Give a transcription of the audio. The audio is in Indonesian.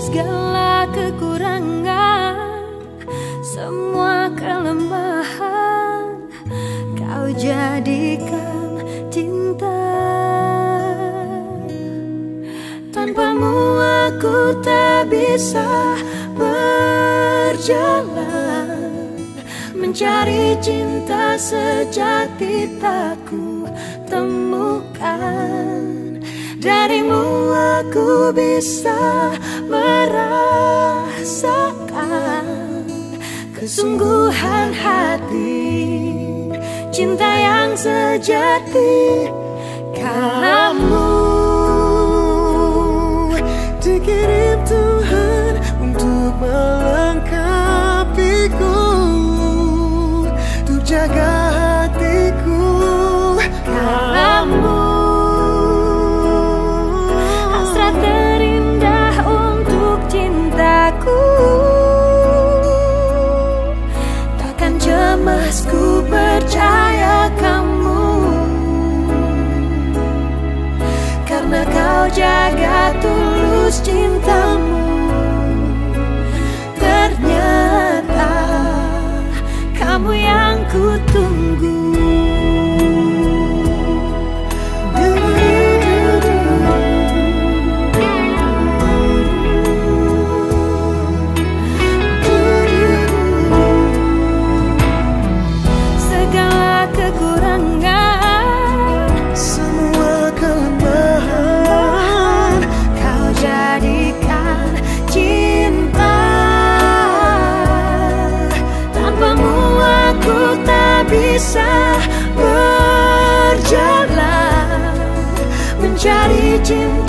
segala kekurangan, semua kelemahan, kau jadikan cinta. Tanpamu aku tak bisa berjalan, mencari cinta sejati tak ku temukan. Darimu aku bisa merasakan kesungguhan hati, cinta yang sejati. Kamu dikirim Tuhan untuk melengkapiku, untuk jaga hatiku. Kamu hasrat terindah untuk cintaku, takkan cemas ku percaya kamu, karena kau jaga tulus cintamu. Ternyata kamu yang ku tunggu. Segala kekurangan, semua kelemahan, kau jadikan cinta. Tanpamu aku tak bisa berjalan, mencari cinta